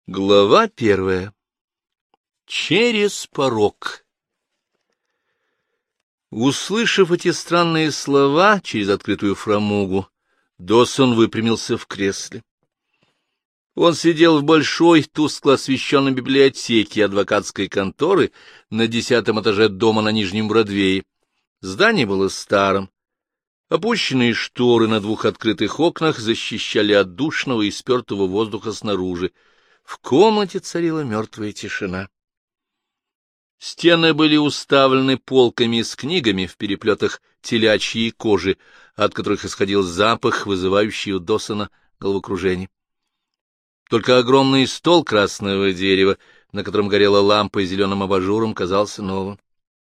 Глава 1. Через порог. Услышав эти странные слова через открытую фрамугу, Досон выпрямился в кресле. Он сидел в большой, тускло освещенной библиотеке адвокатской конторы на 10-м этаже дома на Нижнем Бродвее. Здание было старым. Опущенные шторы на 2 открытых окнах защищали от душного и спертого воздуха снаружи. В комнате царила мертвая тишина. Стены были уставлены полками с книгами в переплетах телячьей кожи, от которых исходил запах, вызывающий у Досона головокружение. Только огромный стол красного дерева, на котором горела лампа зеленым абажуром, казался новым.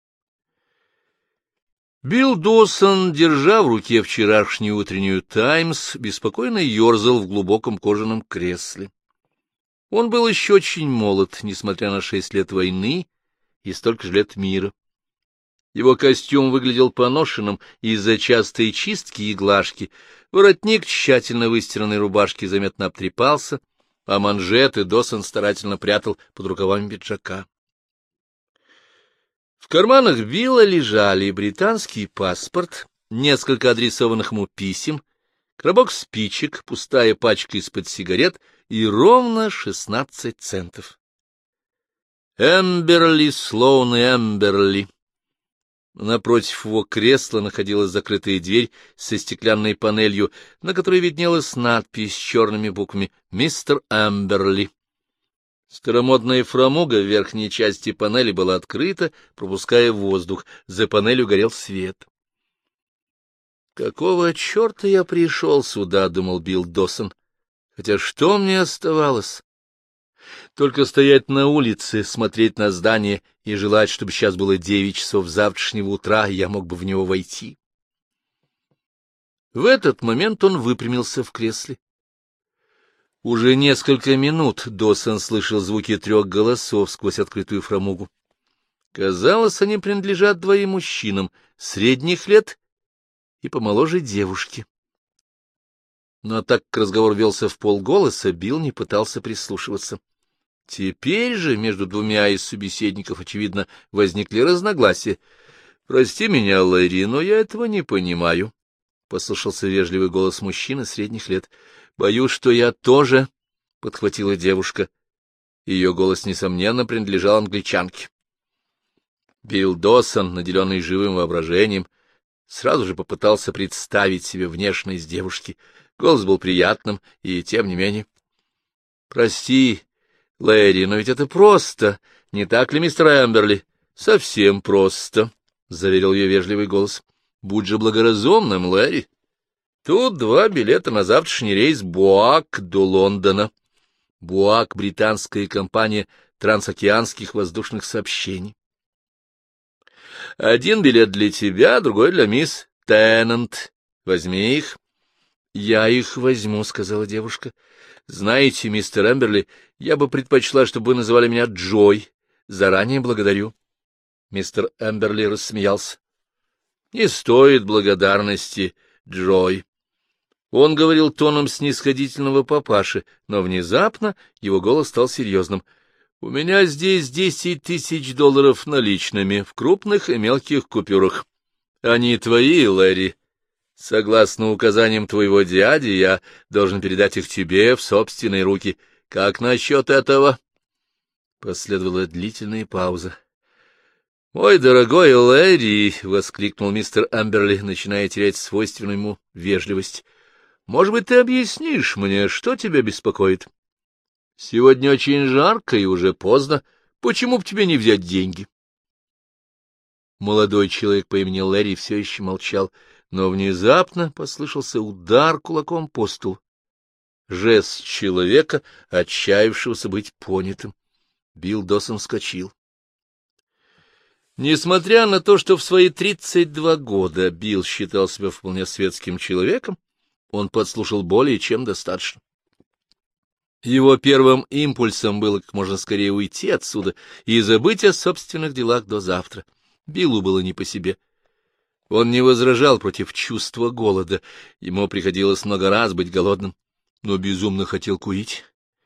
Билл Досон, держа в руке вчерашнюю утреннюю «Таймс», беспокойно ерзал в глубоком кожаном кресле. Он был еще очень молод, несмотря на 6 лет войны и столько же лет мира. Его костюм выглядел поношенным из-за частой чистки и глажки, воротник тщательно выстиранной рубашки заметно обтрепался, а манжеты Досон старательно прятал под рукавами пиджака. В карманах Билла лежали британский паспорт, несколько адресованных ему писем, коробок спичек, пустая пачка из-под сигарет и ровно 16 центов. Эмберли, Слоун и Эмберли. Напротив его кресла находилась закрытая дверь со стеклянной панелью, на которой виднелась надпись черными буквами «Мистер Эмберли». Старомодная фрамуга в верхней части панели была открыта, пропуская воздух. За панелью горел свет. «Какого черта я пришел сюда?» — думал Билл Досон. «Хотя что мне оставалось? Только стоять на улице, смотреть на здание и желать, чтобы сейчас было 9 часов завтрашнего утра, и я мог бы в него войти». В этот момент он выпрямился в кресле. Уже несколько минут Досон слышал звуки 3 голосов сквозь открытую фрамугу. Казалось, они принадлежат 2 мужчинам средних лет и помоложе девушки. Но так как разговор велся вполголоса, Билл не пытался прислушиваться. Теперь же между 2 из собеседников, очевидно, возникли разногласия. — Прости меня, Лэри, но я этого не понимаю, — послышался вежливый голос мужчины средних лет. — Боюсь, что я тоже, — подхватила девушка. Ее голос, несомненно, принадлежал англичанке. Билл Досон, наделенный живым воображением, сразу же попытался представить себе внешность девушки. Голос был приятным, и тем не менее. — Прости, Лэри, но ведь это просто, не так ли, мистер Эмберли? — Совсем просто, — заверил ее вежливый голос. — Будь же благоразумным, Лэри. Тут 2 билета на завтрашний рейс Буак до Лондона. Буак — британская компания трансокеанских воздушных сообщений. 1 билет для тебя, другой для мисс Теннант. Возьми их. — Я их возьму, — сказала девушка. — Знаете, мистер Эмберли, я бы предпочла, чтобы вы называли меня Джой. Заранее благодарю. Мистер Эмберли рассмеялся. — Не стоит благодарности, Джой. Он говорил тоном снисходительного папаши, но внезапно его голос стал серьезным. — У меня здесь $10 000 наличными, в крупных и мелких купюрах. Они твои, Лэри. Согласно указаниям твоего дяди, я должен передать их тебе в собственные руки. Как насчет этого? Последовала длительная пауза. — Мой дорогой Лэри, — воскликнул мистер Эмберли, начиная терять свойственную ему вежливость, — может быть, ты объяснишь мне, что тебя беспокоит? Сегодня очень жарко и уже поздно. Почему бы тебе не взять деньги? Молодой человек по имени Лэри все еще молчал, но внезапно послышался удар кулаком по столу. Жест человека, отчаявшегося быть понятым. Билл Досон вскочил. Несмотря на то, что в свои 32 года Билл считал себя вполне светским человеком, он подслушал более чем достаточно. Его первым импульсом было как можно скорее уйти отсюда и забыть о собственных делах до завтра. Биллу было не по себе. Он не возражал против чувства голода, ему приходилось много раз быть голодным, но безумно хотел курить.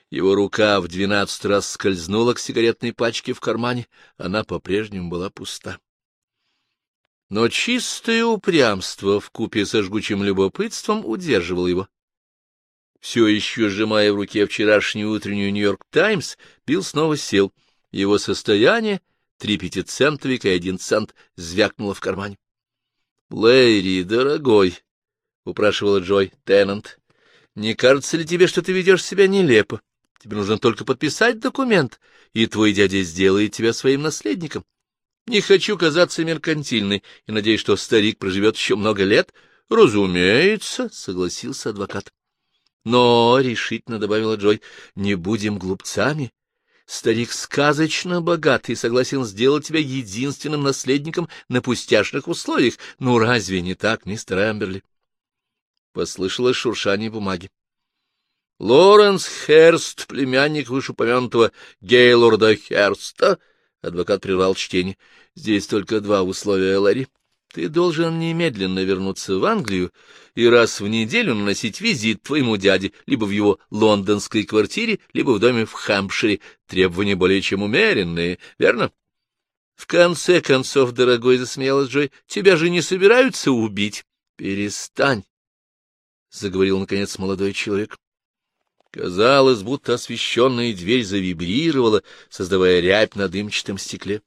Его рука в 12 раз скользнула к сигаретной пачке в кармане, она по-прежнему была пуста. Но чистое упрямство вкупе со жгучим любопытством удерживало его. Все еще сжимая в руке вчерашнюю утреннюю «Нью-Йорк Таймс», Билл снова сел. Его состояние, 3 пятицентовика и 1 цент, звякнуло в кармане. — Лэри, дорогой, — упрашивала Джой Теннант, — не кажется ли тебе, что ты ведешь себя нелепо? Тебе нужно только подписать документ, и твой дядя сделает тебя своим наследником. Не хочу казаться меркантильной и надеюсь, что старик проживет еще много лет. — Разумеется, — согласился адвокат. — Но, — решительно добавила Джой, — не будем глупцами. Старик сказочно богат и согласен сделать тебя единственным наследником на пустяшных условиях. Ну, разве не так, мистер Эмберли? Послышалось шуршание бумаги. Лоренс Херст, племянник вышеупомянутого Гейлорда Херста. Адвокат прервал чтение. Здесь только 2 условия, Ларри. Ты должен немедленно вернуться в Англию и раз в неделю наносить визит твоему дяде либо в его лондонской квартире, либо в доме в Хэмпшире. Требования более чем умеренные, верно? В конце концов, дорогой, — засмеялась Джой, — тебя же не собираются убить. Перестань, — заговорил, наконец, молодой человек. Казалось, будто освещенная дверь завибрировала, создавая рябь на дымчатом стекле.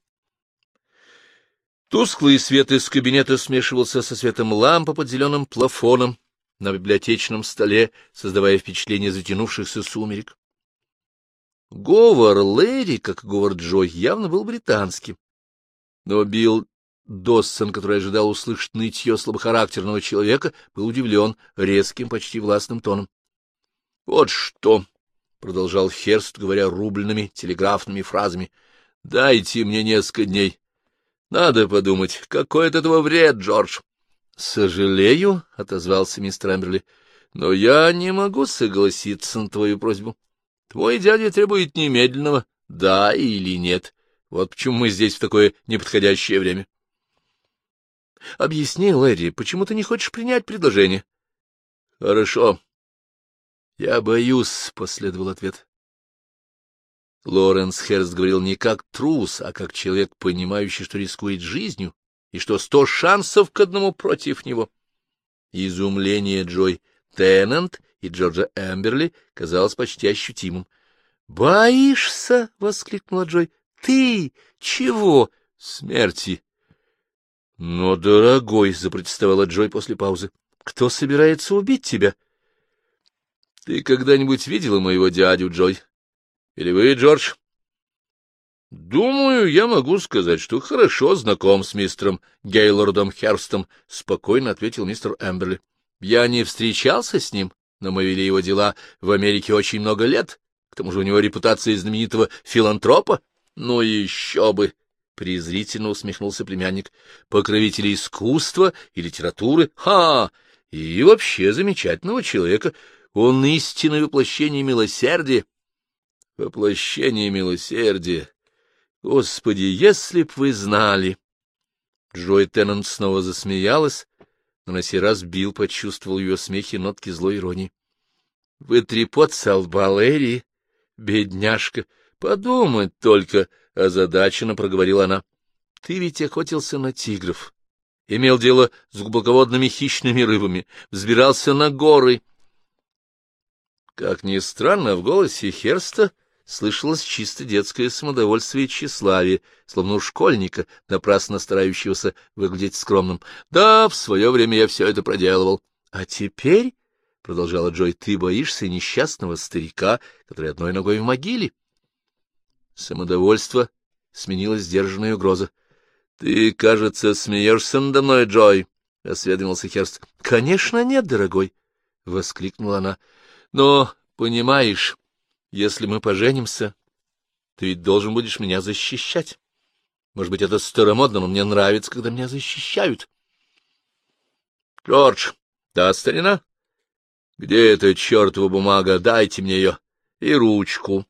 Тусклый свет из кабинета смешивался со светом лампы под зеленым плафоном на библиотечном столе, создавая впечатление затянувшихся сумерек. Говор Лэри, как говор Джой, явно был британским. Но Билл Доссон, который ожидал услышать нытье слабохарактерного человека, был удивлен резким, почти властным тоном. — Вот что, — продолжал Херст, говоря рубленными телеграфными фразами, — дайте мне несколько дней. Надо подумать, какой от этого вред, Джордж. — Сожалею, — отозвался мистер Эмберли, — но я не могу согласиться на твою просьбу. Твой дядя требует немедленного «да» или «нет». Вот почему мы здесь в такое неподходящее время. — Объясни, Лэри, почему ты не хочешь принять предложение? — Хорошо. — Я боюсь, — последовал ответ. Лоренс Херст говорил не как трус, а как человек, понимающий, что рискует жизнью, и что 100 шансов к 1 против него. Изумление Джой Теннант и Джорджа Эмберли казалось почти ощутимым. — Боишься? — воскликнула Джой. — Ты? Чего? — Смерти. — Но, дорогой, — запротестовала Джой после паузы, — кто собирается убить тебя? — Ты когда-нибудь видела моего дядю, Джой? Или вы, Джордж? — Думаю, я могу сказать, что хорошо знаком с мистером Гейлордом Херстом, — спокойно ответил мистер Эмберли. — Я не встречался с ним, но мы вели его дела в Америке очень много лет. К тому же у него репутация знаменитого филантропа. — Ну еще бы! — презрительно усмехнулся племянник. — Покровители искусства и литературы. Ха! И вообще замечательного человека. Он истинное воплощение милосердия. Воплощение милосердия. Господи, если б вы знали! Джой Теннант снова засмеялась, но на сей раз Билл почувствовал в ее смехе нотки злой иронии. — Вытри пот со лба, Лэри, бедняжка, подумать только, — озадаченно проговорила она. — Ты ведь охотился на тигров, имел дело с глубоководными хищными рыбами, взбирался на горы. Как ни странно, в голосе Херста слышалось чисто детское самодовольствие и тщеславие, словно у школьника, напрасно старающегося выглядеть скромным. Да, в свое время я все это проделывал. — А теперь, — продолжала Джой, — ты боишься несчастного старика, который одной ногой в могиле. Самодовольство сменилось сдержанной угрозой. — Ты, кажется, смеешься надо мной, Джой, — осведомился Херст. — Конечно нет, дорогой, — воскликнула она. — Но, понимаешь... Если мы поженимся, ты ведь должен будешь меня защищать. Может быть, это старомодно, но мне нравится, когда меня защищают. — Джордж, да, старина? Где эта чертова бумага? Дайте мне ее. И ручку.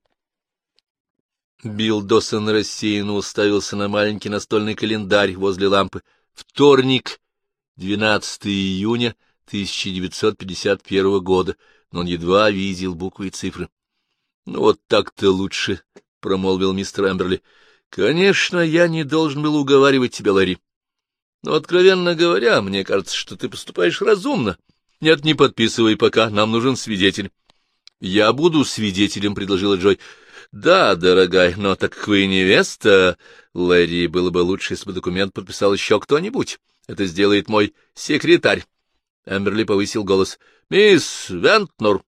Билл Доссон рассеянно уставился на маленький настольный календарь возле лампы. Вторник, 12 июня 1951 года, но он едва видел буквы и цифры. — Ну, вот так-то лучше, — промолвил мистер Эмберли. — Конечно, я не должен был уговаривать тебя, Ларри. Но, откровенно говоря, мне кажется, что ты поступаешь разумно. Нет, не подписывай пока, нам нужен свидетель. — Я буду свидетелем, — предложила Джой. — Да, дорогая, но так как вы невеста, Ларри, было бы лучше, если бы документ подписал еще кто-нибудь. Это сделает мой секретарь. Эмберли повысил голос. — Мисс Вентнор.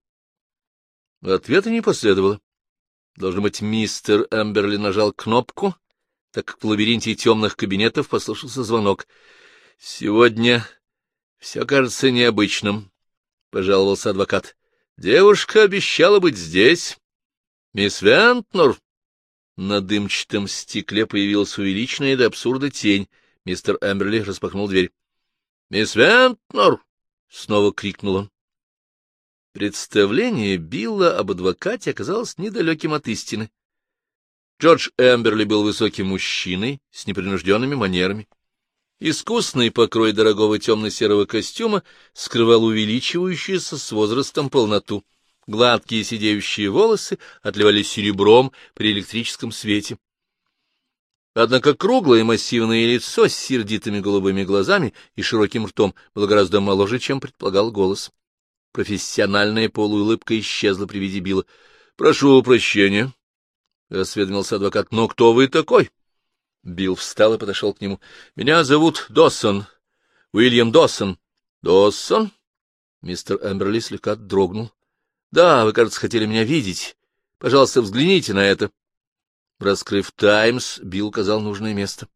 Ответа не последовало. Должно быть, мистер Эмберли нажал кнопку, так как в лабиринте темных кабинетов послышался звонок. — Сегодня все кажется необычным, — пожаловался адвокат. — Девушка обещала быть здесь. — Мисс Вентнор. На дымчатом стекле появилась увеличенная до абсурда тень. Мистер Эмберли распахнул дверь. — Мисс Вентнор! — снова крикнул он. Представление Билла об адвокате оказалось недалеким от истины. Джордж Эмберли был высоким мужчиной с непринужденными манерами. Искусный покрой дорогого темно-серого костюма скрывал увеличивающуюся с возрастом полноту. Гладкие сидеющие волосы отливали серебром при электрическом свете. Однако круглое массивное лицо с сердитыми голубыми глазами и широким ртом было гораздо моложе, чем предполагал голос. Профессиональная полуулыбка исчезла при виде Билла. — Прошу прощения, — осведомился адвокат. — Но кто вы такой? Билл встал и подошел к нему. — Меня зовут Доссон. Уильям Доссон. — Доссон? Мистер Эмберли слегка дрогнул. — Да, вы, кажется, хотели меня видеть. Пожалуйста, взгляните на это. Раскрыв «Таймс», Билл указал нужное место.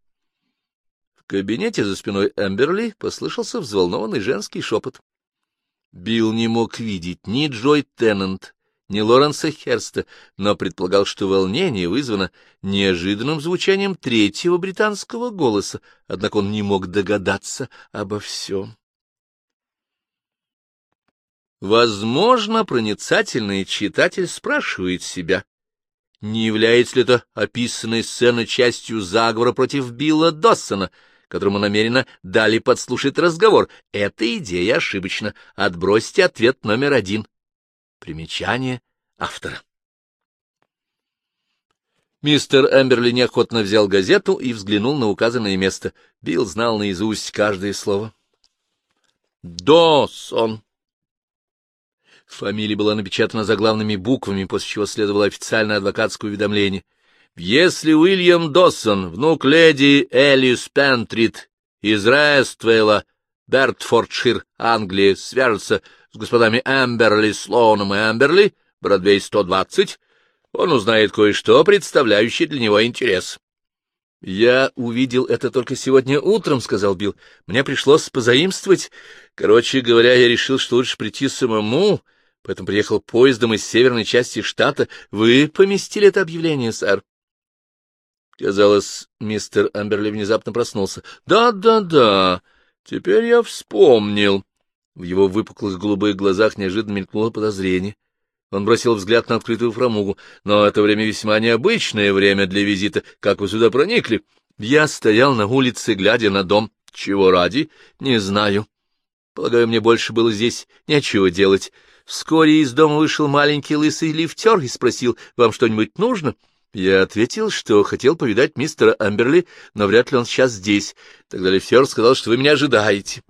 В кабинете за спиной Эмберли послышался взволнованный женский шепот. Билл не мог видеть ни Джой Теннант, ни Лоренса Херста, но предполагал, что волнение вызвано неожиданным звучанием третьего британского голоса, однако он не мог догадаться обо всем. Возможно, проницательный читатель спрашивает себя, не является ли это описанная сцена частью заговора против Билла Доссона, которому намеренно дали подслушать разговор. Эта идея ошибочна. Отбросьте ответ номер 1. Примечание автора. Мистер Эмберли неохотно взял газету и взглянул на указанное место. Билл знал наизусть каждое слово. Доссон. Фамилия была напечатана заглавными буквами, после чего следовало официальное адвокатское уведомление. Если Уильям Доссон, внук леди Элис Пентрит из Рествейла, Бертфордшир, Англия, свяжется с господами Эмберли, Слоуном и Эмберли, Бродвей 120, он узнает кое-что, представляющее для него интерес. — Я увидел это только сегодня утром, — сказал Билл. — Мне пришлось позаимствовать. Короче говоря, я решил, что лучше прийти самому, поэтому приехал поездом из северной части штата. Вы поместили это объявление, сэр? Казалось, мистер Эмберли внезапно проснулся. Да, теперь я вспомнил. В его выпуклых голубых глазах неожиданно мелькнуло подозрение. Он бросил взгляд на открытую фрамугу. Но это время весьма необычное время для визита. Как вы сюда проникли? Я стоял на улице, глядя на дом. Чего ради? Не знаю. Полагаю, мне больше было здесь нечего делать. Вскоре из дома вышел маленький лысый лифтер и спросил, вам что-нибудь нужно? Я ответил, что хотел повидать мистера Эмберли, но вряд ли он сейчас здесь. Тогда лифтер сказал, что вы меня ожидаете.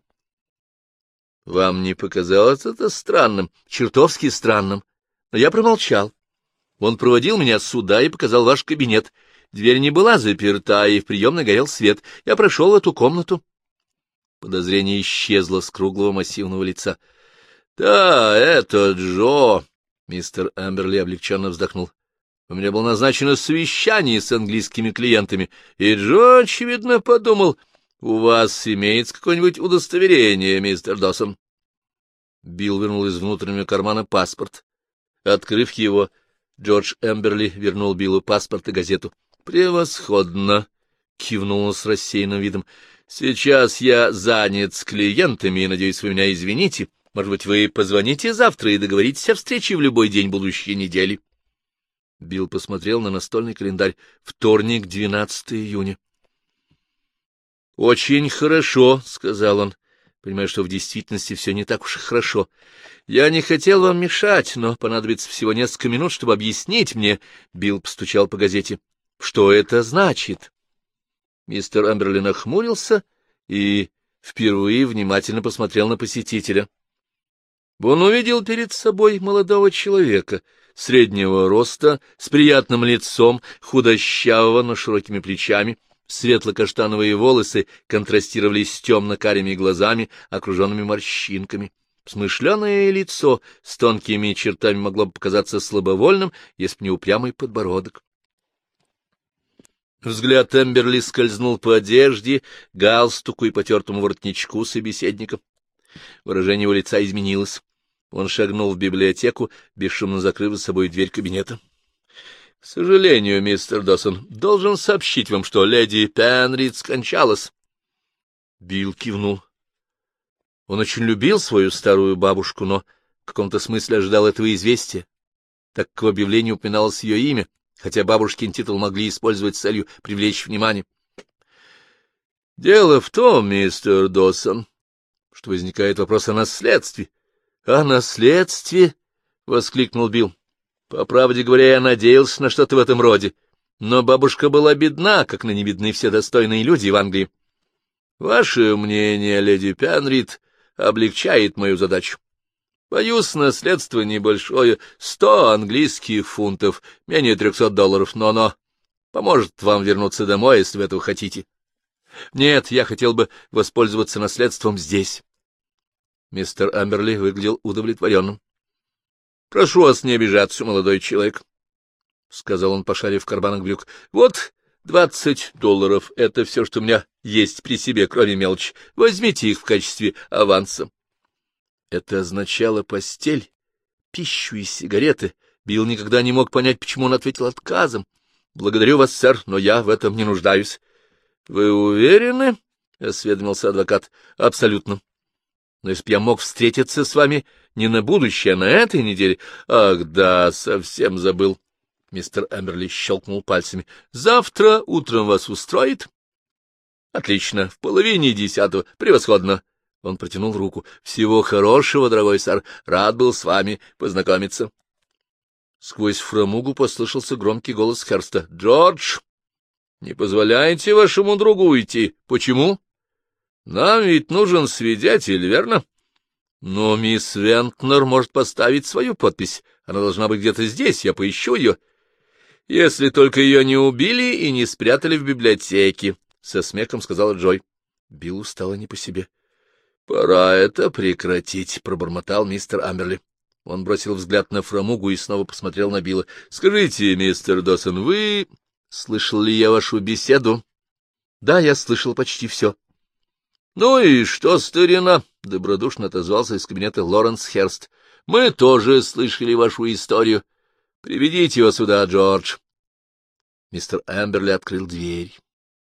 Вам не показалось это странным? Чертовски странным. Но я промолчал. Он проводил меня сюда и показал ваш кабинет. Дверь не была заперта, и в приемной горел свет. Я прошел в эту комнату. Подозрение исчезло с круглого массивного лица. — Да, это Джо! — мистер Эмберли облегченно вздохнул. — У меня было назначено совещание с английскими клиентами, и Джо, очевидно, подумал, у вас имеется какое-нибудь удостоверение, мистер Доссон. Билл вынул из внутреннего кармана паспорт. Открыв его, Джордж Эмберли вернул Биллу паспорт и газету. — Превосходно! — кивнул он с рассеянным видом. — Сейчас я занят с клиентами, и, надеюсь, вы меня извините. Может быть, вы позвоните завтра и договоритесь о встрече в любой день будущей недели. Билл посмотрел на настольный календарь. Вторник, 12 июня. — Очень хорошо, — сказал он. понимая, что в действительности все не так уж и хорошо. — Я не хотел вам мешать, но понадобится всего несколько минут, чтобы объяснить мне. Билл постучал по газете. — Что это значит? Мистер Амберли нахмурился и впервые внимательно посмотрел на посетителя. Он увидел перед собой молодого человека, среднего роста, с приятным лицом, худощавого, но широкими плечами. Светло-каштановые волосы контрастировали с темно-карими глазами, окруженными морщинками. Смышленое лицо с тонкими чертами могло бы показаться слабовольным, если б не упрямый подбородок. Взгляд Эмберли скользнул по одежде, галстуку и потертому воротничку собеседника. Выражение его лица изменилось. Он шагнул в библиотеку, бесшумно закрыв за собой дверь кабинета. — К сожалению, мистер Доссон, должен сообщить вам, что леди Пенрид скончалась. Билл кивнул. Он очень любил свою старую бабушку, но в каком-то смысле ожидал этого известия, так как в объявлении упоминалось ее имя, хотя бабушкин титул могли использовать с целью привлечь внимание. — Дело в том, мистер Доссон, что возникает вопрос о наследстве. — О наследстве? — воскликнул Билл. — По правде говоря, я надеялся на что-то в этом роде, но бабушка была бедна, как ныне бедны все достойные люди в Англии. Ваше мнение, леди Пенрид, облегчает мою задачу. Боюсь, наследство небольшое, 100 английских фунтов, менее $300, но оно поможет вам вернуться домой, если вы этого хотите. Нет, я хотел бы воспользоваться наследством здесь. Мистер Амберли выглядел удовлетворенным. — Прошу вас не обижаться, молодой человек, — сказал он, пошарив в карманах брюк. — Вот $20 — это все, что у меня есть при себе, кроме мелочи. Возьмите их в качестве аванса. Это означало постель, пищу и сигареты. Билл никогда не мог понять, почему он ответил отказом. — Благодарю вас, сэр, но я в этом не нуждаюсь. — Вы уверены? — осведомился адвокат. — Абсолютно. Но если б я мог встретиться с вами не на будущее, а на этой неделе... Ах, да, совсем забыл. Мистер Эмберли щелкнул пальцами. — Завтра утром вас устроит? — Отлично, в 9:30. Превосходно. Он протянул руку. — Всего хорошего, дорогой сэр. Рад был с вами познакомиться. Сквозь фрамугу послышался громкий голос Херста. — Джордж, не позволяйте вашему другу уйти. — Почему? — Нам ведь нужен свидетель, верно? — Но мисс Вентнер может поставить свою подпись. Она должна быть где-то здесь, я поищу ее. — Если только ее не убили и не спрятали в библиотеке, — со смехом сказала Джой. Биллу стало не по себе. — Пора это прекратить, — пробормотал мистер Амберли. Он бросил взгляд на фрамугу и снова посмотрел на Билла. — Скажите, мистер Доссон, вы... — Слышал ли я вашу беседу? — Да, я слышал почти все. — Ну и что, старина? — добродушно отозвался из кабинета Лоренс Херст. — Мы тоже слышали вашу историю. Приведите его сюда, Джордж. Мистер Амберли открыл дверь.